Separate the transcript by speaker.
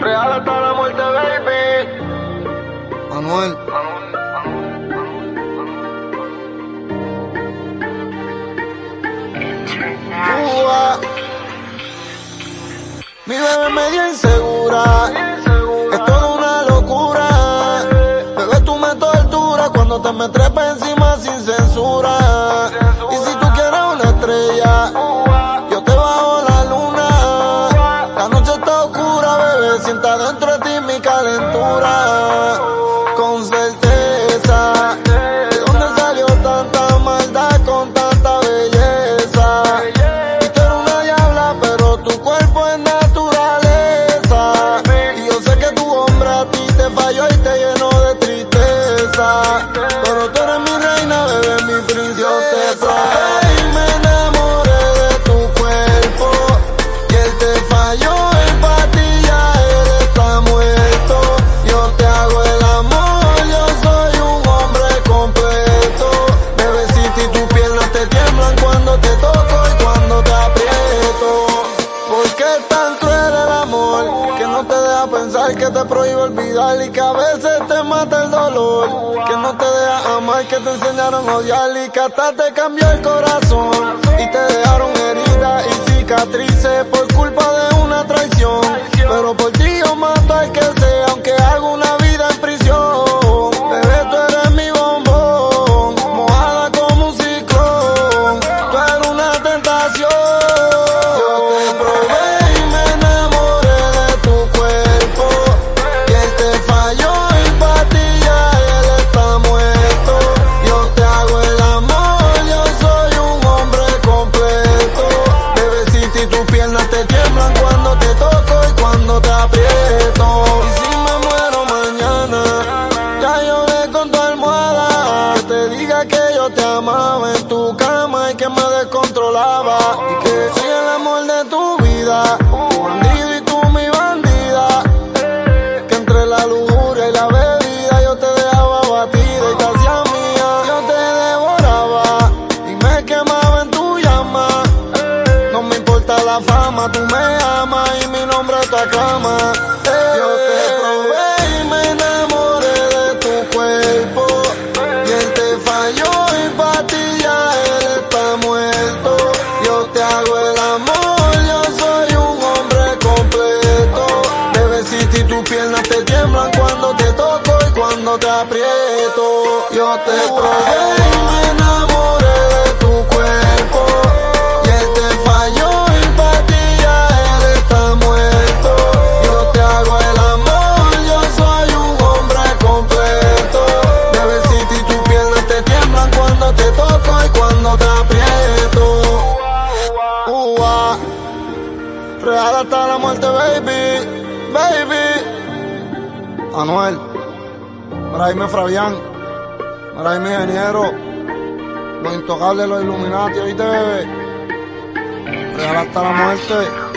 Speaker 1: Real hasta la muerte, baby.
Speaker 2: Anuel. Mi bebé medio insegura, es toda una locura. Bebé, tú me torturas cuando te me trepas encima sin censura. Y si tú quieres una estrella, yo te bajo la luna. La noche está oscura, bebé, sienta dentro de ti mi calentura. Con certeza, ¿de dónde salió tanta maldad con tanta belleza? Y tú eres una diabla, pero tu cuerpo es naturaleza. Y yo sé que tu hombre a ti te falló y te llenó de tristeza. Pero tú eres mi reina, bebé, mi princesa. Y me enamoré de tu cuerpo y él te falló y pa' ti ya él está muerto. Yo te hago el amor, yo soy un hombre completo. Bebecita, y tus piernas te tiemblan cuando te toco y cuando te aprieto. ¿Por qué es tan cruel el amor que no te deja pensar, que te prohíbe olvidar y que a veces te mata el dolor? Que no te deja amar, que te enseñaron a odiar y que hasta te cambió el corazón y te dejaron heridas y cicatrices por culpa de una traición. Pero por ti yo mato al que sea, aunque haga una vida en prisión. Bebé, tú eres mi bombón, mojada como un ciclón. Tú eres una tentación. Yo te probé y me enamoré de tu cuerpo y él te falló y pa' ti ya él está muerto. Yo te hago el amor, yo soy un hombre completo. Bebecita, y tus piernas te tiemblan cuando te toco y cuando te aprieto. Y si me muero mañana, ya lloré con tu almohada. Que te diga que yo te amaba en tu cama y que me descontrolaba. Y que soy el amor de tu vida, tu bandido y tú mi bandida. Que entre la lujuria y la bebida yo te dejaba batida y te hacía mía. Yo te devoraba y me quemaba en tu llama. No me importa la fama, tú me amas y mi nombre te aclama. Yo te probé y me enamoré de tu cuerpo y él te falló y pa' ti ya él está muerto. Yo te hago el amor, yo soy un hombre completo. Bebecita, y tus piernas te tiemblan cuando te toco y cuando te aprieto. Yo te probé y me enamoré de tu cuerpo y él te falló y pa' ti ya él está muerto. Yo te hago el amor, yo soy un hombre completo. Bebecita, y tus piernas te tiemblan cuando te toco y cuando te aprieto. Real hasta la muerte, baby, baby. Anuel, Maraime Fabián, Maraime Ingeniero, los intocables, los Illuminati, ¿oíste, bebé? Real hasta la muerte.